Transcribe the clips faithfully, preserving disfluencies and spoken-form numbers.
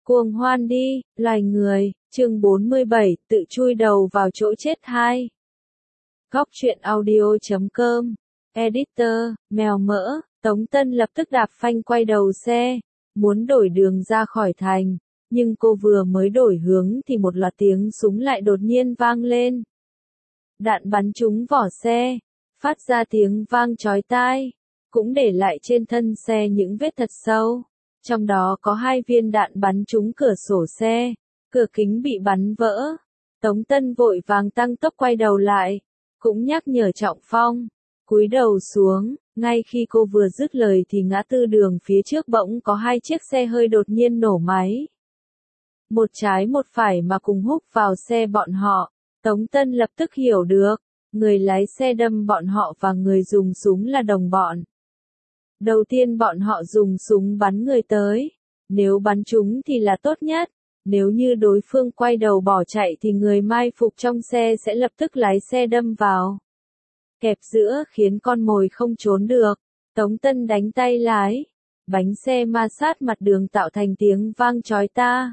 Cuồng hoan đi, loài người, chương bốn mươi bảy, tự chui đầu vào chỗ chết hai. Góc truyện audio chấm com, editor, mèo mỡ, Tống Tân lập tức đạp phanh quay đầu xe, muốn đổi đường ra khỏi thành, nhưng cô vừa mới đổi hướng thì một loạt tiếng súng lại đột nhiên vang lên. Đạn bắn trúng vỏ xe, phát ra tiếng vang chói tai, cũng để lại trên thân xe những vết thật sâu. Trong đó có hai viên đạn bắn trúng cửa sổ xe, cửa kính bị bắn vỡ. Tống Tân vội vàng tăng tốc quay đầu lại, cũng nhắc nhở Trọng Phong, cúi đầu xuống. Ngay khi cô vừa dứt lời thì ngã tư đường phía trước bỗng có hai chiếc xe hơi đột nhiên nổ máy. Một trái một phải mà cùng húc vào xe bọn họ. Tống Tân lập tức hiểu được, người lái xe đâm bọn họ và người dùng súng là đồng bọn. Đầu tiên bọn họ dùng súng bắn người tới, nếu bắn trúng thì là tốt nhất, nếu như đối phương quay đầu bỏ chạy thì người mai phục trong xe sẽ lập tức lái xe đâm vào. Kẹp giữa khiến con mồi không trốn được, Tống Tân đánh tay lái, bánh xe ma sát mặt đường tạo thành tiếng vang chói ta.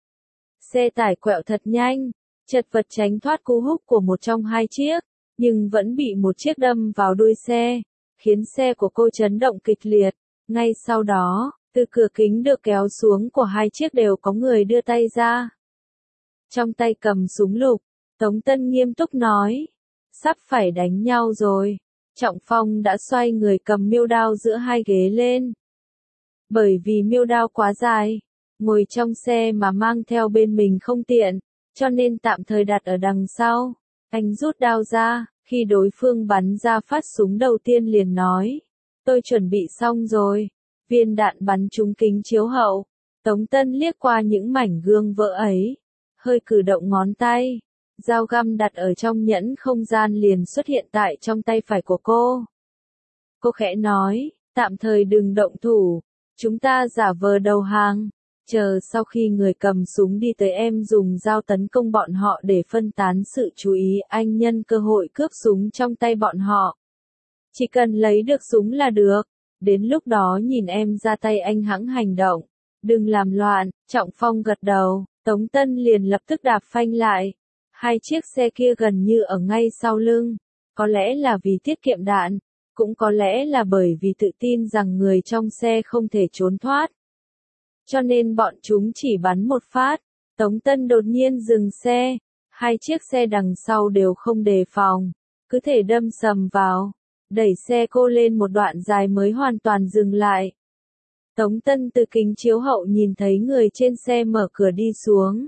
Xe tải quẹo thật nhanh, chật vật tránh thoát cú húc của một trong hai chiếc, nhưng vẫn bị một chiếc đâm vào đuôi xe, khiến xe của cô chấn động kịch liệt. Ngay sau đó, từ cửa kính được kéo xuống của hai chiếc đều có người đưa tay ra. Trong tay cầm súng lục, Tống Tân nghiêm túc nói, sắp phải đánh nhau rồi. Trọng Phong đã xoay người cầm miêu đao giữa hai ghế lên. Bởi vì miêu đao quá dài, ngồi trong xe mà mang theo bên mình không tiện, cho nên tạm thời đặt ở đằng sau. Anh rút đao ra, khi đối phương bắn ra phát súng đầu tiên liền nói, tôi chuẩn bị xong rồi. Viên đạn bắn trúng kính chiếu hậu, Tống Tân liếc qua những mảnh gương vỡ ấy, hơi cử động ngón tay, dao găm đặt ở trong nhẫn không gian liền xuất hiện tại trong tay phải của cô. Cô khẽ nói, tạm thời đừng động thủ, chúng ta giả vờ đầu hàng, chờ sau khi người cầm súng đi tới em dùng dao tấn công bọn họ để phân tán sự chú ý, anh nhân cơ hội cướp súng trong tay bọn họ. Chỉ cần lấy được súng là được. Đến lúc đó nhìn em ra tay anh hãng hành động, đừng làm loạn. Trọng Phong gật đầu, Tống Tân liền lập tức đạp phanh lại. Hai chiếc xe kia gần như ở ngay sau lưng, có lẽ là vì tiết kiệm đạn, cũng có lẽ là bởi vì tự tin rằng người trong xe không thể trốn thoát. Cho nên bọn chúng chỉ bắn một phát. Tống Tân đột nhiên dừng xe, hai chiếc xe đằng sau đều không đề phòng, cứ thể đâm sầm vào. Đẩy xe cô lên một đoạn dài mới hoàn toàn dừng lại. Tống Tân từ kính chiếu hậu nhìn thấy người trên xe mở cửa đi xuống.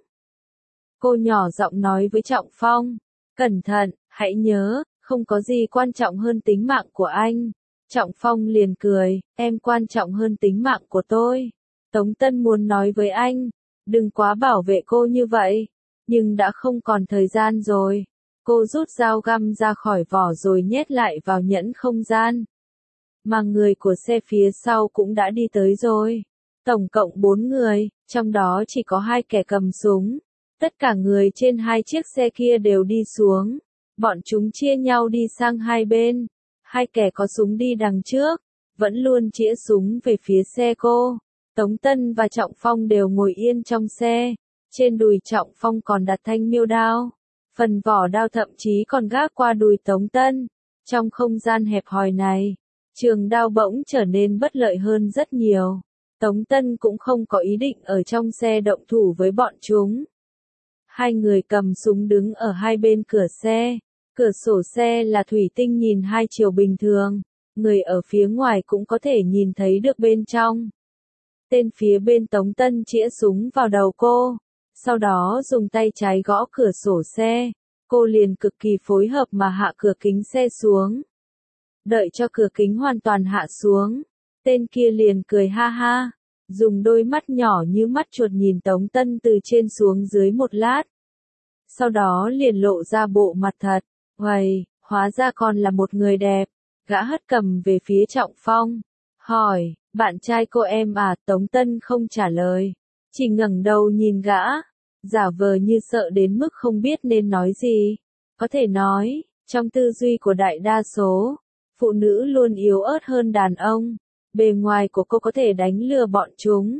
Cô nhỏ giọng nói với Trọng Phong, cẩn thận, hãy nhớ, không có gì quan trọng hơn tính mạng của anh. Trọng Phong liền cười, em quan trọng hơn tính mạng của tôi. Tống Tân muốn nói với anh, đừng quá bảo vệ cô như vậy, nhưng đã không còn thời gian rồi. Cô rút dao găm ra khỏi vỏ rồi nhét lại vào nhẫn không gian. Mà người của xe phía sau cũng đã đi tới rồi. Tổng cộng bốn người, trong đó chỉ có hai kẻ cầm súng. Tất cả người trên hai chiếc xe kia đều đi xuống. Bọn chúng chia nhau đi sang hai bên. Hai kẻ có súng đi đằng trước, vẫn luôn chĩa súng về phía xe cô. Tống Tân và Trọng Phong đều ngồi yên trong xe. Trên đùi Trọng Phong còn đặt thanh miêu đao. Phần vỏ đao thậm chí còn gác qua đùi Tống Tân. Trong không gian hẹp hòi này, trường đao bỗng trở nên bất lợi hơn rất nhiều. Tống Tân cũng không có ý định ở trong xe động thủ với bọn chúng. Hai người cầm súng đứng ở hai bên cửa xe. Cửa sổ xe là thủy tinh nhìn hai chiều bình thường. Người ở phía ngoài cũng có thể nhìn thấy được bên trong. Tên phía bên Tống Tân chĩa súng vào đầu cô. Sau đó dùng tay trái gõ cửa sổ xe, cô liền cực kỳ phối hợp mà hạ cửa kính xe xuống. Đợi cho cửa kính hoàn toàn hạ xuống, tên kia liền cười ha ha, dùng đôi mắt nhỏ như mắt chuột nhìn Tống Tân từ trên xuống dưới một lát. Sau đó liền lộ ra bộ mặt thật, uầy, hóa ra còn là một người đẹp. Gã hất cầm về phía Trọng Phong, hỏi, bạn trai cô em à? Tống Tân không trả lời, chỉ ngẩng đầu nhìn gã, giả vờ như sợ đến mức không biết nên nói gì. Có thể nói, trong tư duy của đại đa số, phụ nữ luôn yếu ớt hơn đàn ông. Bề ngoài của cô có thể đánh lừa bọn chúng,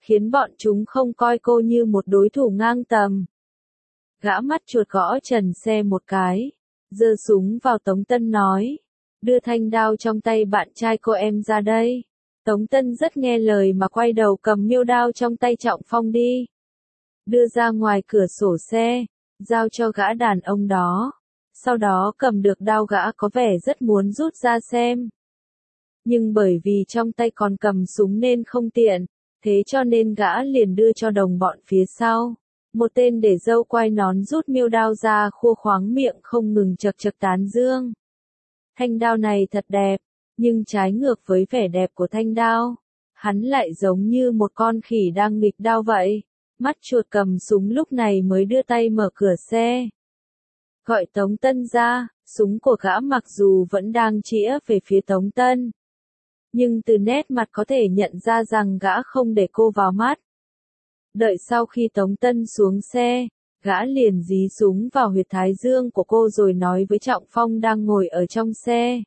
khiến bọn chúng không coi cô như một đối thủ ngang tầm. Gã mắt chuột gõ trần xe một cái, giơ súng vào Tống Tân nói, đưa thanh đao trong tay bạn trai cô em ra đây. Tống Tân rất nghe lời mà quay đầu cầm miêu đao trong tay Trọng Phong đi. Đưa ra ngoài cửa sổ xe, giao cho gã đàn ông đó. Sau đó cầm được đao gã có vẻ rất muốn rút ra xem. Nhưng bởi vì trong tay còn cầm súng nên không tiện, thế cho nên gã liền đưa cho đồng bọn phía sau. Một tên để râu quai nón rút miêu đao ra khua khoáng miệng không ngừng chật chật tán dương. Thanh đao này thật đẹp, nhưng trái ngược với vẻ đẹp của thanh đao, hắn lại giống như một con khỉ đang nghịch đao vậy. Mắt chuột cầm súng lúc này mới đưa tay mở cửa xe. Gọi Tống Tân ra, súng của gã mặc dù vẫn đang chĩa về phía Tống Tân. Nhưng từ nét mặt có thể nhận ra rằng gã không để cô vào mắt. Đợi sau khi Tống Tân xuống xe, gã liền dí súng vào huyệt thái dương của cô rồi nói với Trọng Phong đang ngồi ở trong xe.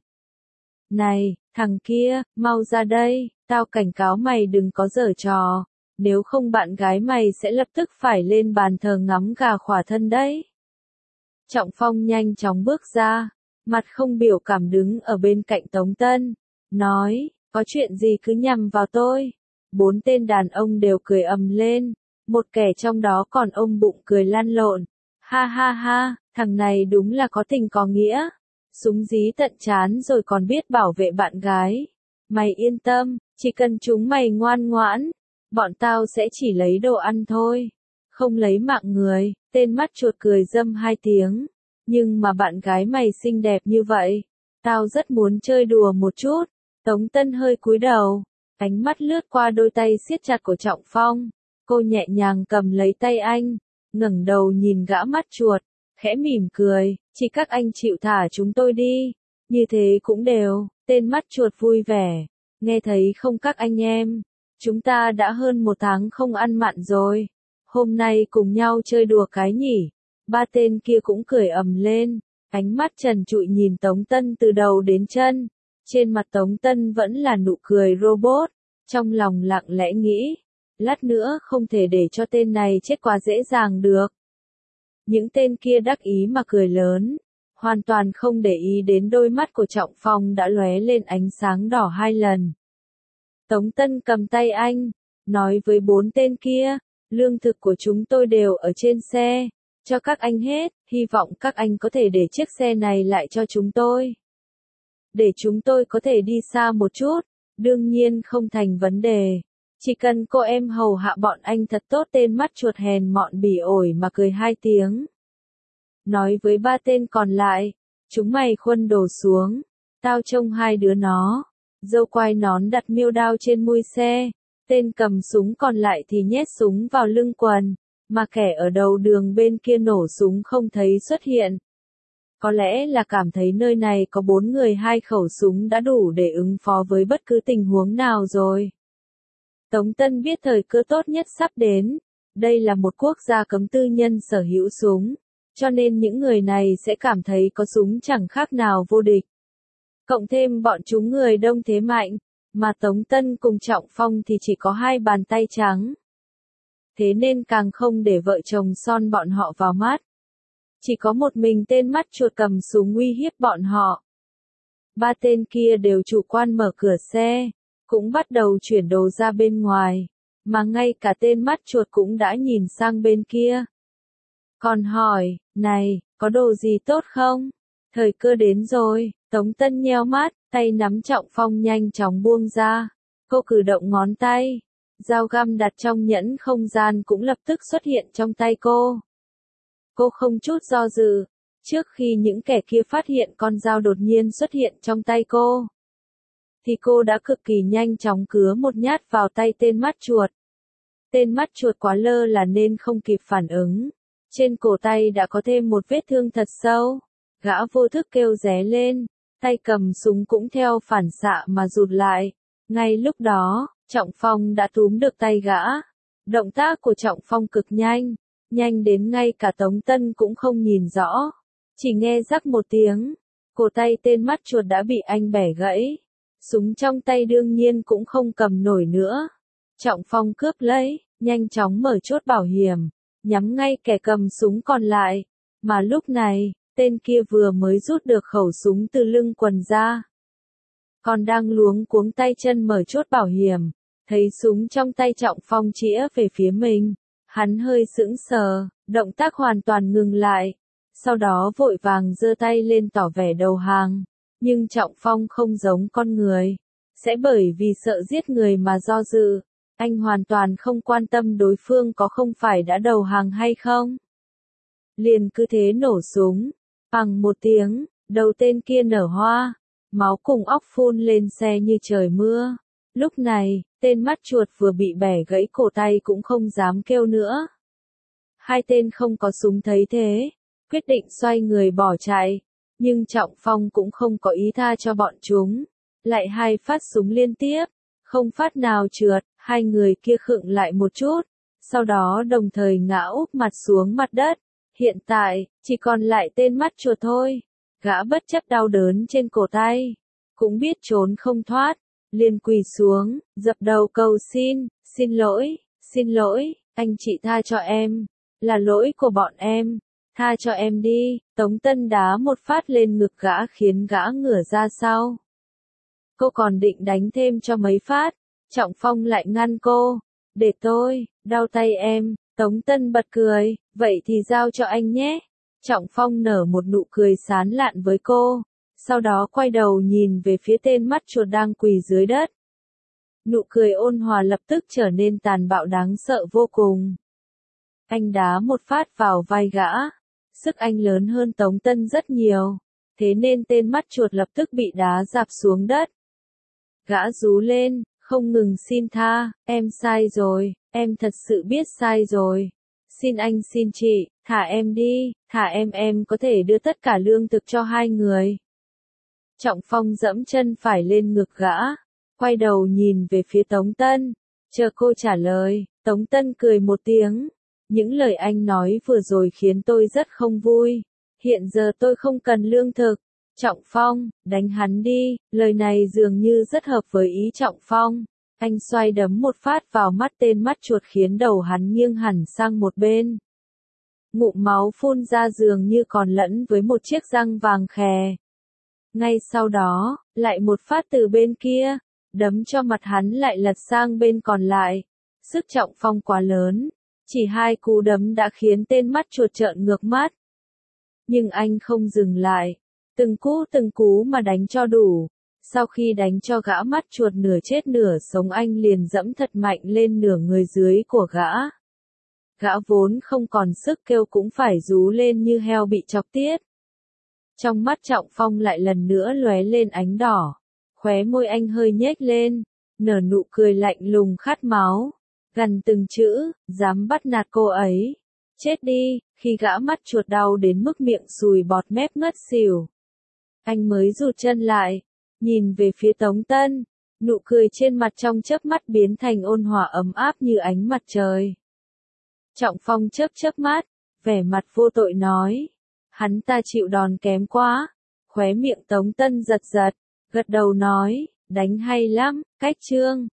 Này, thằng kia, mau ra đây, tao cảnh cáo mày đừng có giở trò, nếu không bạn gái mày sẽ lập tức phải lên bàn thờ ngắm gà khỏa thân đấy. Trọng Phong nhanh chóng bước ra, mặt không biểu cảm đứng ở bên cạnh Tống Tân, nói, có chuyện gì cứ nhằm vào tôi. Bốn tên đàn ông đều cười ầm lên, một kẻ trong đó còn ôm bụng cười lăn lộn. Ha ha ha, thằng này đúng là có tình có nghĩa. Súng dí tận chán rồi còn biết bảo vệ bạn gái. Mày yên tâm, chỉ cần chúng mày ngoan ngoãn, bọn tao sẽ chỉ lấy đồ ăn thôi, không lấy mạng người. Tên mắt chuột cười dâm hai tiếng. Nhưng mà bạn gái mày xinh đẹp như vậy, tao rất muốn chơi đùa một chút. Tống Tân hơi cúi đầu, ánh mắt lướt qua đôi tay siết chặt của Trọng Phong. Cô nhẹ nhàng cầm lấy tay anh, ngẩng đầu nhìn gã mắt chuột, khẽ mỉm cười, chỉ các anh chịu thả chúng tôi đi, như thế cũng đều. Tên mắt chuột vui vẻ, nghe thấy không các anh em, chúng ta đã hơn một tháng không ăn mặn rồi, hôm nay cùng nhau chơi đùa cái nhỉ. Ba tên kia cũng cười ầm lên, ánh mắt trần trụi nhìn Tống Tân từ đầu đến chân. Trên mặt Tống Tân vẫn là nụ cười robot, trong lòng lặng lẽ nghĩ, lát nữa không thể để cho tên này chết quá dễ dàng được. Những tên kia đắc ý mà cười lớn, hoàn toàn không để ý đến đôi mắt của Trọng Phong đã lóe lên ánh sáng đỏ hai lần. Tống Tân cầm tay anh, nói với bốn tên kia, lương thực của chúng tôi đều ở trên xe, cho các anh hết, hy vọng các anh có thể để chiếc xe này lại cho chúng tôi. Để chúng tôi có thể đi xa một chút, đương nhiên không thành vấn đề. Chỉ cần cô em hầu hạ bọn anh thật tốt. Tên mắt chuột hèn mọn bỉ ổi mà cười hai tiếng. Nói với ba tên còn lại, chúng mày khuân đồ xuống, tao trông hai đứa nó. Dâu quai nón đặt miêu đao trên mui xe, tên cầm súng còn lại thì nhét súng vào lưng quần, mà kẻ ở đầu đường bên kia nổ súng không thấy xuất hiện. Có lẽ là cảm thấy nơi này có bốn người hai khẩu súng đã đủ để ứng phó với bất cứ tình huống nào rồi. Tống Tân biết thời cơ tốt nhất sắp đến, đây là một quốc gia cấm tư nhân sở hữu súng, cho nên những người này sẽ cảm thấy có súng chẳng khác nào vô địch. Cộng thêm bọn chúng người đông thế mạnh, mà Tống Tân cùng Trọng Phong thì chỉ có hai bàn tay trắng. Thế nên càng không để vợ chồng son bọn họ vào mắt. Chỉ có một mình tên mắt chuột cầm súng uy hiếp bọn họ. Ba tên kia đều chủ quan mở cửa xe, cũng bắt đầu chuyển đồ ra bên ngoài, mà ngay cả tên mắt chuột cũng đã nhìn sang bên kia. Còn hỏi, này, có đồ gì tốt không? Thời cơ đến rồi. Tống Tân nheo mắt, tay nắm Trọng Phong nhanh chóng buông ra. Cô cử động ngón tay, dao găm đặt trong nhẫn không gian cũng lập tức xuất hiện trong tay cô. Cô không chút do dự, trước khi những kẻ kia phát hiện con dao đột nhiên xuất hiện trong tay cô, thì cô đã cực kỳ nhanh chóng cứa một nhát vào tay tên mắt chuột. Tên mắt chuột quá lơ là nên không kịp phản ứng. Trên cổ tay đã có thêm một vết thương thật sâu. Gã vô thức kêu ré lên, tay cầm súng cũng theo phản xạ mà rụt lại. Ngay lúc đó, Trọng Phong đã túm được tay gã. Động tác của Trọng Phong cực nhanh, nhanh đến ngay cả Tống Tân cũng không nhìn rõ. Chỉ nghe rắc một tiếng, cổ tay tên mắt chuột đã bị anh bẻ gãy. Súng trong tay đương nhiên cũng không cầm nổi nữa. Trọng Phong cướp lấy, nhanh chóng mở chốt bảo hiểm, nhắm ngay kẻ cầm súng còn lại. Mà lúc này, tên kia vừa mới rút được khẩu súng từ lưng quần ra. Còn đang luống cuống tay chân mở chốt bảo hiểm, thấy súng trong tay Trọng Phong chĩa về phía mình. Hắn hơi sững sờ, động tác hoàn toàn ngừng lại. Sau đó vội vàng giơ tay lên tỏ vẻ đầu hàng. Nhưng Trọng Phong không giống con người. Sẽ bởi vì sợ giết người mà do dự. Anh hoàn toàn không quan tâm đối phương có không phải đã đầu hàng hay không. Liền cứ thế nổ súng. Bằng một tiếng, đầu tên kia nở hoa. Máu cùng óc phun lên xe như trời mưa. Lúc này, tên mắt chuột vừa bị bẻ gãy cổ tay cũng không dám kêu nữa. Hai tên không có súng thấy thế, quyết định xoay người bỏ chạy. Nhưng Trọng Phong cũng không có ý tha cho bọn chúng. Lại hai phát súng liên tiếp, không phát nào trượt, hai người kia khựng lại một chút. Sau đó đồng thời ngã úp mặt xuống mặt đất. Hiện tại, chỉ còn lại tên mắt chuột thôi. Gã bất chấp đau đớn trên cổ tay, cũng biết trốn không thoát, liền quỳ xuống, dập đầu cầu xin, xin lỗi, xin lỗi, anh chị tha cho em, là lỗi của bọn em, tha cho em đi. Tống Tân đá một phát lên ngực gã khiến gã ngửa ra sau. Cô còn định đánh thêm cho mấy phát, Trọng Phong lại ngăn cô, để tôi, đau tay em. Tống Tân bật cười, vậy thì giao cho anh nhé. Trọng Phong nở một nụ cười sán lạn với cô, sau đó quay đầu nhìn về phía tên mắt chuột đang quỳ dưới đất. Nụ cười ôn hòa lập tức trở nên tàn bạo đáng sợ vô cùng. Anh đá một phát vào vai gã, sức anh lớn hơn Tống Tân rất nhiều, thế nên tên mắt chuột lập tức bị đá rạp xuống đất. Gã rú lên, không ngừng xin tha, em sai rồi, em thật sự biết sai rồi. Xin anh xin chị, thả em đi, thả em em có thể đưa tất cả lương thực cho hai người. Trọng Phong dẫm chân phải lên ngực gã, quay đầu nhìn về phía Tống Tân, chờ cô trả lời. Tống Tân cười một tiếng, những lời anh nói vừa rồi khiến tôi rất không vui, hiện giờ tôi không cần lương thực. Trọng Phong, đánh hắn đi, lời này dường như rất hợp với ý Trọng Phong. Anh xoay đấm một phát vào mắt tên mắt chuột khiến đầu hắn nghiêng hẳn sang một bên. Ngụm máu phun ra dường như còn lẫn với một chiếc răng vàng khè. Ngay sau đó, lại một phát từ bên kia, đấm cho mặt hắn lại lật sang bên còn lại. Sức Trọng Phong quá lớn, chỉ hai cú đấm đã khiến tên mắt chuột trợn ngược mắt. Nhưng anh không dừng lại, từng cú từng cú mà đánh cho đủ. Sau khi đánh cho gã mắt chuột nửa chết nửa sống anh liền dẫm thật mạnh lên nửa người dưới của gã. Gã vốn không còn sức kêu cũng phải rú lên như heo bị chọc tiết. Trong mắt Trọng Phong lại lần nữa lóe lên ánh đỏ. Khóe môi anh hơi nhếch lên, nở nụ cười lạnh lùng khát máu. Gần từng chữ, dám bắt nạt cô ấy. Chết đi, khi gã mắt chuột đau đến mức miệng sùi bọt mép ngất xỉu. Anh mới rụt chân lại. Nhìn về phía Tống Tân, nụ cười trên mặt trong chớp mắt biến thành ôn hòa ấm áp như ánh mặt trời. Trọng Phong chớp chớp mắt, vẻ mặt vô tội nói, hắn ta chịu đòn kém quá. Khóe miệng Tống Tân giật giật, gật đầu nói, đánh hay lắm, cách chương.